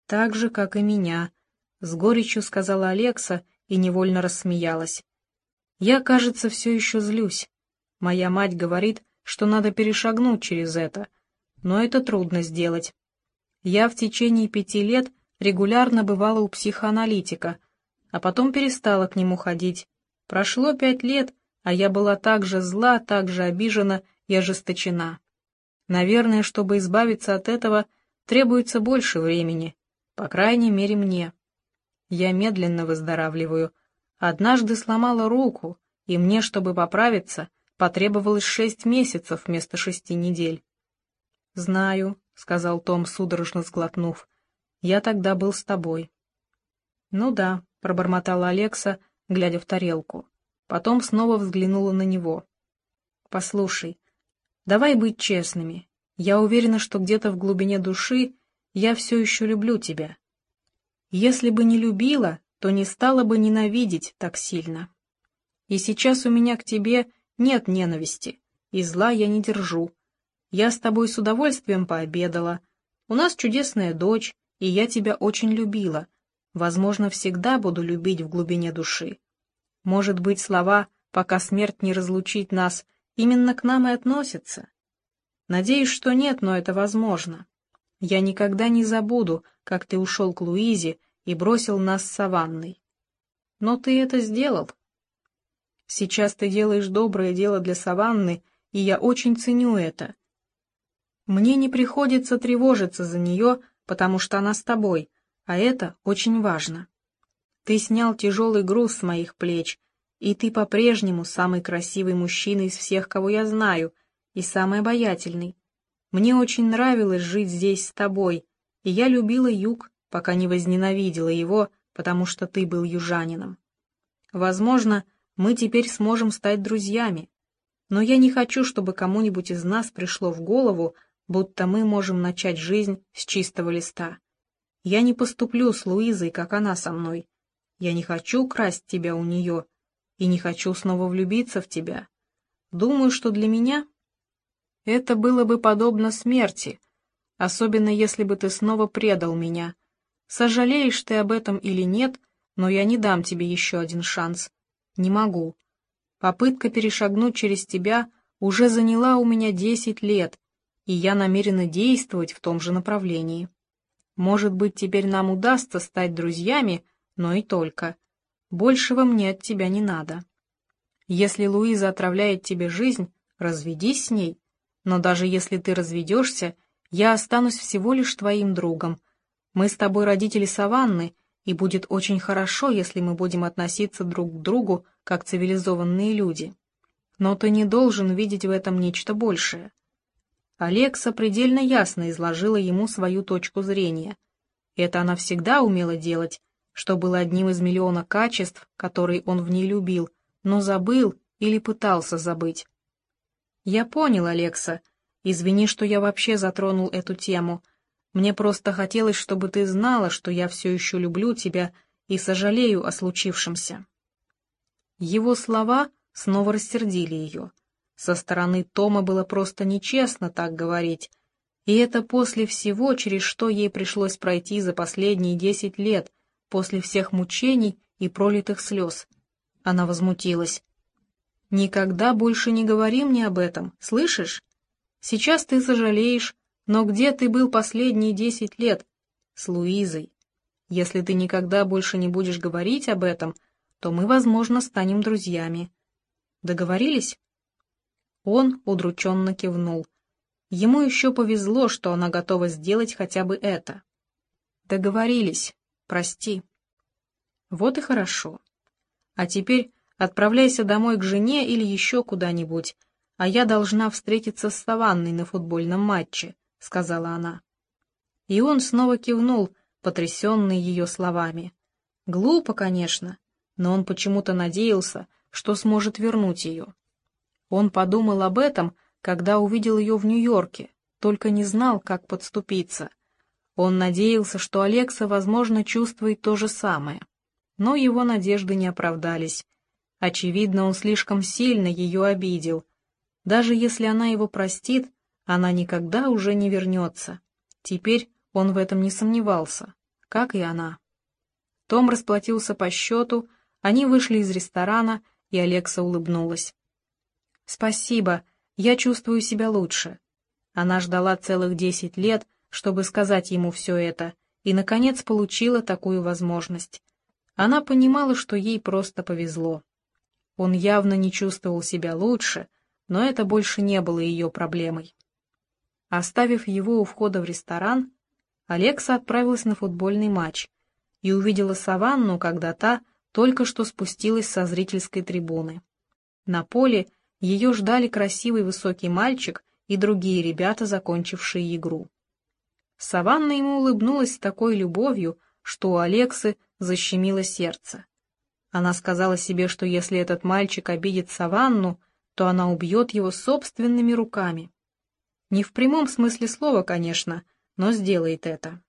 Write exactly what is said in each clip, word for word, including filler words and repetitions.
Так же, как и меня, — с горечью сказала Алекса и невольно рассмеялась. Я, кажется, все еще злюсь. Моя мать говорит, что надо перешагнуть через это, но это трудно сделать. Я в течение пяти лет регулярно бывала у психоаналитика, а потом перестала к нему ходить. Прошло пять лет, а я была так же зла, так же обижена и ожесточена. Наверное, чтобы избавиться от этого, требуется больше времени, по крайней мере мне. Я медленно выздоравливаю. Однажды сломала руку, и мне, чтобы поправиться, потребовалось шесть месяцев вместо шести недель. «Знаю», — сказал Том, судорожно сглотнув, — «я тогда был с тобой». «Ну да», — пробормотала Алекса, глядя в тарелку. Потом снова взглянула на него. «Послушай, давай быть честными. Я уверена, что где-то в глубине души я все еще люблю тебя. Если бы не любила, то не стала бы ненавидеть так сильно. И сейчас у меня к тебе нет ненависти, и зла я не держу. Я с тобой с удовольствием пообедала. У нас чудесная дочь, и я тебя очень любила. Возможно, всегда буду любить в глубине души. Может быть, слова «пока смерть не разлучит нас» именно к нам и относятся? Надеюсь, что нет, но это возможно. Я никогда не забуду, как ты ушел к Луизе и бросил нас с Саванной. Но ты это сделал. Сейчас ты делаешь доброе дело для Саванны, и я очень ценю это. Мне не приходится тревожиться за нее, потому что она с тобой, а это очень важно. Ты снял тяжелый груз с моих плеч, и ты по-прежнему самый красивый мужчина из всех, кого я знаю, и самый обаятельный. Мне очень нравилось жить здесь с тобой, и я любила юг, пока не возненавидела его, потому что ты был южанином. Возможно, мы теперь сможем стать друзьями, но я не хочу, чтобы кому-нибудь из нас пришло в голову, будто мы можем начать жизнь с чистого листа. Я не поступлю с Луизой, как она со мной. Я не хочу красть тебя у нее, и не хочу снова влюбиться в тебя. Думаю, что для меня это было бы подобно смерти, особенно если бы ты снова предал меня. Сожалеешь ты об этом или нет, но я не дам тебе еще один шанс. Не могу. Попытка перешагнуть через тебя уже заняла у меня десять лет, и я намерена действовать в том же направлении. Может быть, теперь нам удастся стать друзьями, но и только. Большего мне от тебя не надо. Если Луиза отравляет тебе жизнь, разведись с ней. Но даже если ты разведешься, я останусь всего лишь твоим другом. Мы с тобой родители Саванны, и будет очень хорошо, если мы будем относиться друг к другу, как цивилизованные люди. Но ты не должен видеть в этом нечто большее». Алекса предельно ясно изложила ему свою точку зрения. Это она всегда умела делать, что было одним из миллиона качеств, которые он в ней любил, но забыл или пытался забыть. «Я понял, Алекса. Извини, что я вообще затронул эту тему. Мне просто хотелось, чтобы ты знала, что я все еще люблю тебя и сожалею о случившемся». Его слова снова рассердили ее. Со стороны Тома было просто нечестно так говорить, и это после всего, через что ей пришлось пройти за последние десять лет, после всех мучений и пролитых слез. Она возмутилась. «Никогда больше не говори мне об этом, слышишь? Сейчас ты сожалеешь, но где ты был последние десять лет? С Луизой. Если ты никогда больше не будешь говорить об этом, то мы, возможно, станем друзьями. Договорились?» Он удрученно кивнул. Ему еще повезло, что она готова сделать хотя бы это. «Договорились. Прости». «Вот и хорошо. А теперь отправляйся домой к жене или еще куда-нибудь, а я должна встретиться с Саванной на футбольном матче», — сказала она. И он снова кивнул, потрясенный ее словами. Глупо, конечно, но он почему-то надеялся, что сможет вернуть ее. Он подумал об этом, когда увидел ее в Нью-Йорке, только не знал, как подступиться. Он надеялся, что Алекса, возможно, чувствует то же самое. Но его надежды не оправдались. Очевидно, он слишком сильно ее обидел. Даже если она его простит, она никогда уже не вернется. Теперь он в этом не сомневался. как и она. Том расплатился по счету, они вышли из ресторана, и Алекса улыбнулась. «Спасибо, я чувствую себя лучше». Она ждала целых десять лет, чтобы сказать ему все это, и, наконец, получила такую возможность. Она понимала, что ей просто повезло. Он явно не чувствовал себя лучше, но это больше не было ее проблемой. Оставив его у входа в ресторан, Алекса отправилась на футбольный матч и увидела Саванну, когда та только что спустилась со зрительской трибуны. На поле ее ждали красивый высокий мальчик и другие ребята, закончившие игру. Саванна ему улыбнулась с такой любовью, что у Алексы защемило сердце. Она сказала себе, что если этот мальчик обидит Саванну, то она убьет его собственными руками. Не в прямом смысле слова, конечно, но сделает это.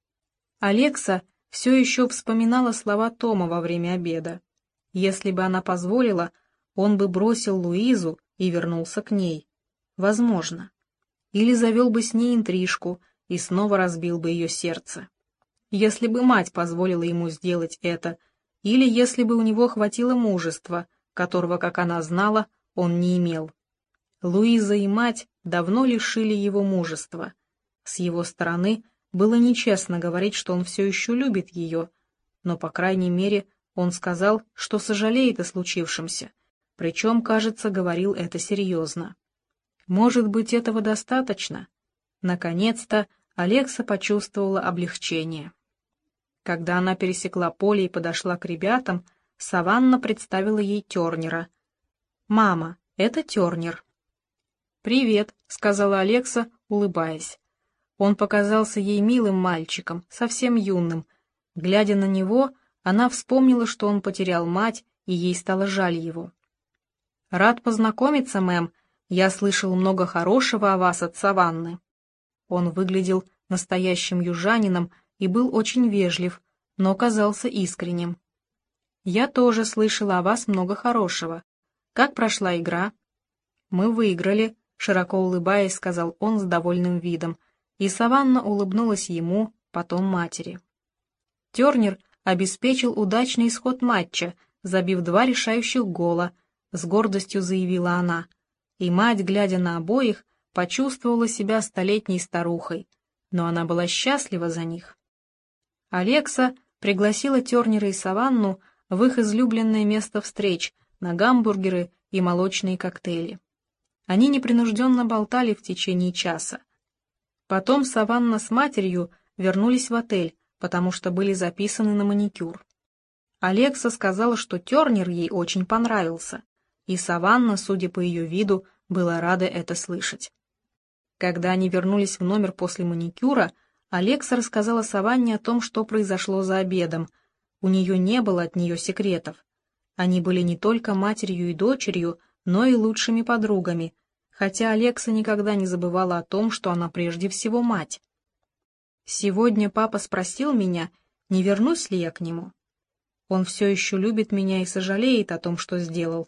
Алекса все еще вспоминала слова Тома во время обеда. Если бы она позволила, он бы бросил Луизу и вернулся к ней. Возможно. Или завел бы с ней интрижку и снова разбил бы ее сердце. Если бы мать позволила ему сделать это, или если бы у него хватило мужества, которого, как она знала, он не имел. Луиза и мать давно лишили его мужества. С его стороны было нечестно говорить, что он все еще любит ее, но, по крайней мере, он сказал, что сожалеет о случившемся, причем, кажется, говорил это серьезно. Может быть, этого достаточно? Наконец-то Алекса почувствовала облегчение. Когда она пересекла поле и подошла к ребятам, Саванна представила ей Тернера. «Мама, это Тернер». «Привет», — сказала Алекса, улыбаясь. Он показался ей милым мальчиком, совсем юным. Глядя на него, она вспомнила, что он потерял мать, и ей стало жаль его. «Рад познакомиться, мэм. Я слышал много хорошего о вас от Саванны». Он выглядел настоящим южанином и был очень вежлив, но казался искренним. «Я тоже слышала о вас много хорошего. Как прошла игра?» «Мы выиграли», — широко улыбаясь, сказал он с довольным видом, и Саванна улыбнулась ему, потом матери. Тернер обеспечил удачный исход матча, забив два решающих гола, с гордостью заявила она, и мать, глядя на обоих, почувствовала себя столетней старухой, но она была счастлива за них. Алекса пригласила Тернера и Саванну в их излюбленное место встреч на гамбургеры и молочные коктейли. Они непринужденно болтали в течение часа. Потом Саванна с матерью вернулись в отель, потому что были записаны на маникюр. Алекса сказала, что Тернер ей очень понравился, и Саванна, судя по ее виду, была рада это слышать. Когда они вернулись в номер после маникюра, Алекса рассказала Саванне о том, что произошло за обедом. У нее не было от нее секретов. Они были не только матерью и дочерью, но и лучшими подругами, хотя Алекса никогда не забывала о том, что она прежде всего мать. Сегодня папа спросил меня, не вернусь ли я к нему. Он все еще любит меня и сожалеет о том, что сделал.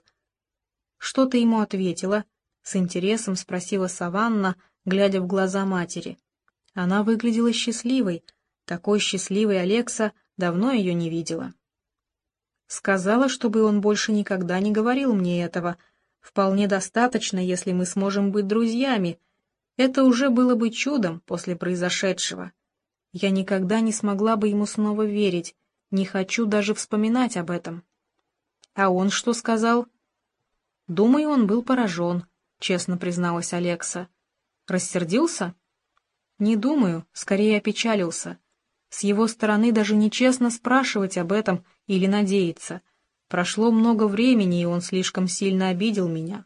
Что ты ему ответила? С интересом спросила Саванна, глядя в глаза матери. Она выглядела счастливой, такой счастливой Алекса давно ее не видела. Сказала, чтобы он больше никогда не говорил мне этого. Вполне достаточно, если мы сможем быть друзьями. Это уже было бы чудом после произошедшего. Я никогда не смогла бы ему снова верить, не хочу даже вспоминать об этом. А он что сказал? Думаю, он был поражен, честно призналась Алекса. Рассердился? Не думаю, скорее опечалился. С его стороны даже нечестно спрашивать об этом или надеяться. Прошло много времени, и он слишком сильно обидел меня.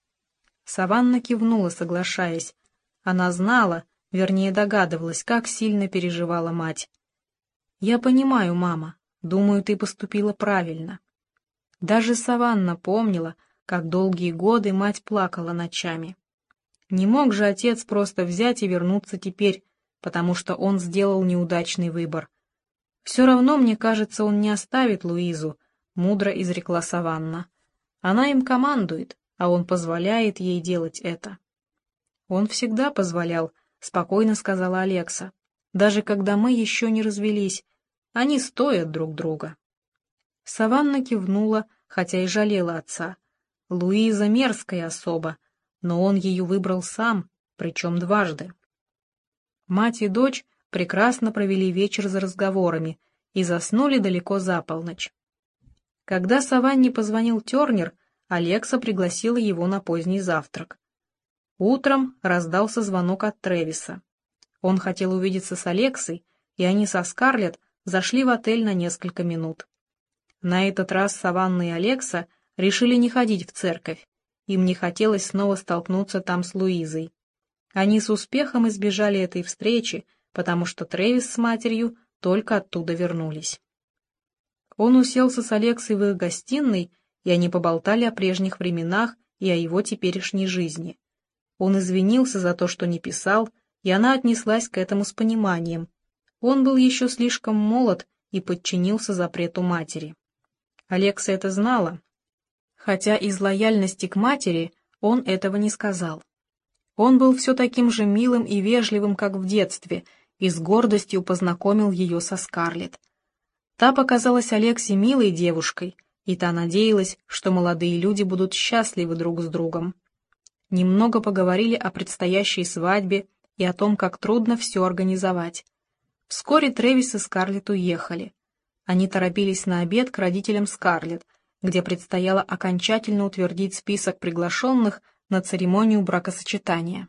Саванна кивнула, соглашаясь. Она знала, вернее догадывалась, как сильно переживала мать. «Я понимаю, мама. Думаю, ты поступила правильно». Даже Саванна помнила, как долгие годы мать плакала ночами. Не мог же отец просто взять и вернуться теперь, потому что он сделал неудачный выбор. «Все равно, мне кажется, он не оставит Луизу», — мудро изрекла Саванна. «Она им командует, а он позволяет ей делать это». «Он всегда позволял», — спокойно сказала Алекса. даже когда мы еще не развелись. Они стоят друг друга». Саванна кивнула, хотя и жалела отца. Луиза мерзкая особа, но он ее выбрал сам, причем дважды. Мать и дочь прекрасно провели вечер за разговорами и заснули далеко за полночь. Когда Саванне позвонил Тернер, Алекса пригласила его на поздний завтрак. Утром раздался звонок от Трэвиса. Он хотел увидеться с Алексой, и они со Скарлетт зашли в отель на несколько минут. На этот раз Саванна и Алекса решили не ходить в церковь, им не хотелось снова столкнуться там с Луизой. Они с успехом избежали этой встречи, потому что Трэвис с матерью только оттуда вернулись. Он уселся с Алексой в их гостиной, и они поболтали о прежних временах и о его теперешней жизни. Он извинился за то, что не писал, и она отнеслась к этому с пониманием. Он был еще слишком молод и подчинился запрету матери. Алекса это знала, хотя из лояльности к матери он этого не сказал. Он был все таким же милым и вежливым, как в детстве, и с гордостью познакомил ее со Скарлетт. Та показалась Алексе милой девушкой, и та надеялась, что молодые люди будут счастливы друг с другом. Немного поговорили о предстоящей свадьбе и о том, как трудно все организовать. Вскоре Трэвис и Скарлетт уехали. Они торопились на обед к родителям Скарлетт, где предстояло окончательно утвердить список приглашенных на церемонию бракосочетания.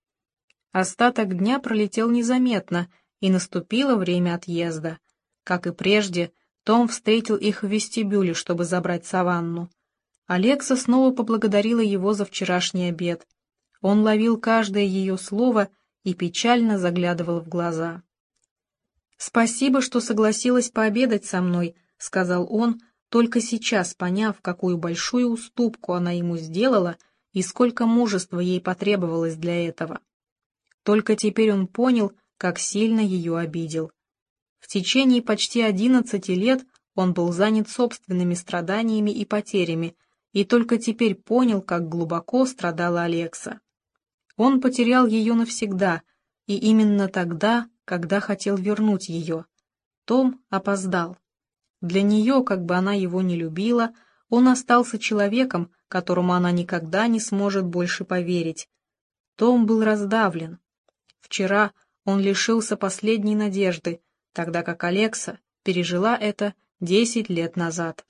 Остаток дня пролетел незаметно, и наступило время отъезда. Как и прежде, Том встретил их в вестибюле, чтобы забрать Саванну. Алекса снова поблагодарила его за вчерашний обед. Он ловил каждое ее слово и печально заглядывал в глаза. «Спасибо, что согласилась пообедать со мной», — сказал он, только сейчас поняв, какую большую уступку она ему сделала и сколько мужества ей потребовалось для этого. Только теперь он понял, как сильно ее обидел. В течение почти одиннадцати лет он был занят собственными страданиями и потерями, и только теперь понял, как глубоко страдала Алекса. Он потерял ее навсегда, и именно тогда, когда хотел вернуть ее. Том опоздал. Для нее, как бы она его ни любила, он остался человеком, которому она никогда не сможет больше поверить. Том был раздавлен. Вчера он лишился последней надежды, тогда как Алекса пережила это десять лет назад.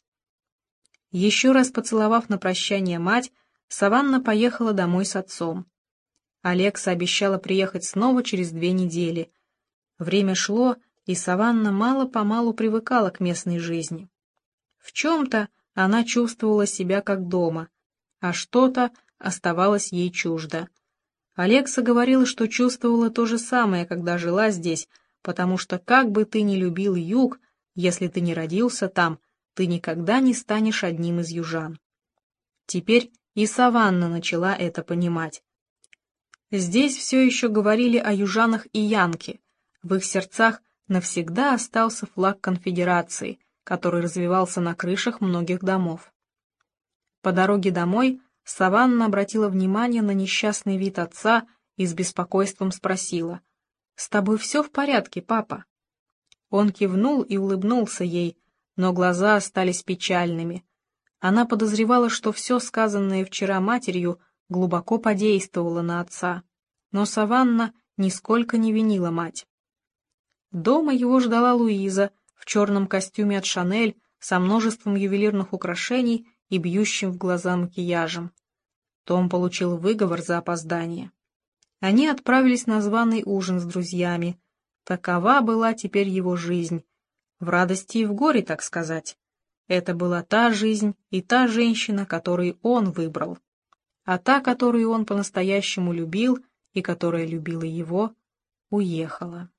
Еще раз поцеловав на прощание мать, Саванна поехала домой с отцом. Алекса обещала приехать снова через две недели. Время шло, и Саванна мало-помалу привыкала к местной жизни. В чем-то она чувствовала себя как дома, а что-то оставалось ей чуждо. Алекса говорила, что чувствовала то же самое, когда жила здесь, потому что как бы ты ни любил юг, если ты не родился там, ты никогда не станешь одним из южан. Теперь и Саванна начала это понимать. Здесь все еще говорили о южанах и янки, в их сердцах навсегда остался флаг конфедерации, который развивался на крышах многих домов. По дороге домой Саванна обратила внимание на несчастный вид отца и с беспокойством спросила: «С тобой все в порядке, папа?» Он кивнул и улыбнулся ей, но глаза остались печальными. Она подозревала, что все сказанное вчера матерью глубоко подействовало на отца, но Саванна нисколько не винила мать. Дома его ждала Луиза в черном костюме от Шанель со множеством ювелирных украшений и бьющим в глаза макияжем. Том получил выговор за опоздание. Они отправились на званый ужин с друзьями. Такова была теперь его жизнь. В радости и в горе, так сказать. Это была та жизнь и та женщина, которую он выбрал. А та, которую он по-настоящему любил и которая любила его, уехала.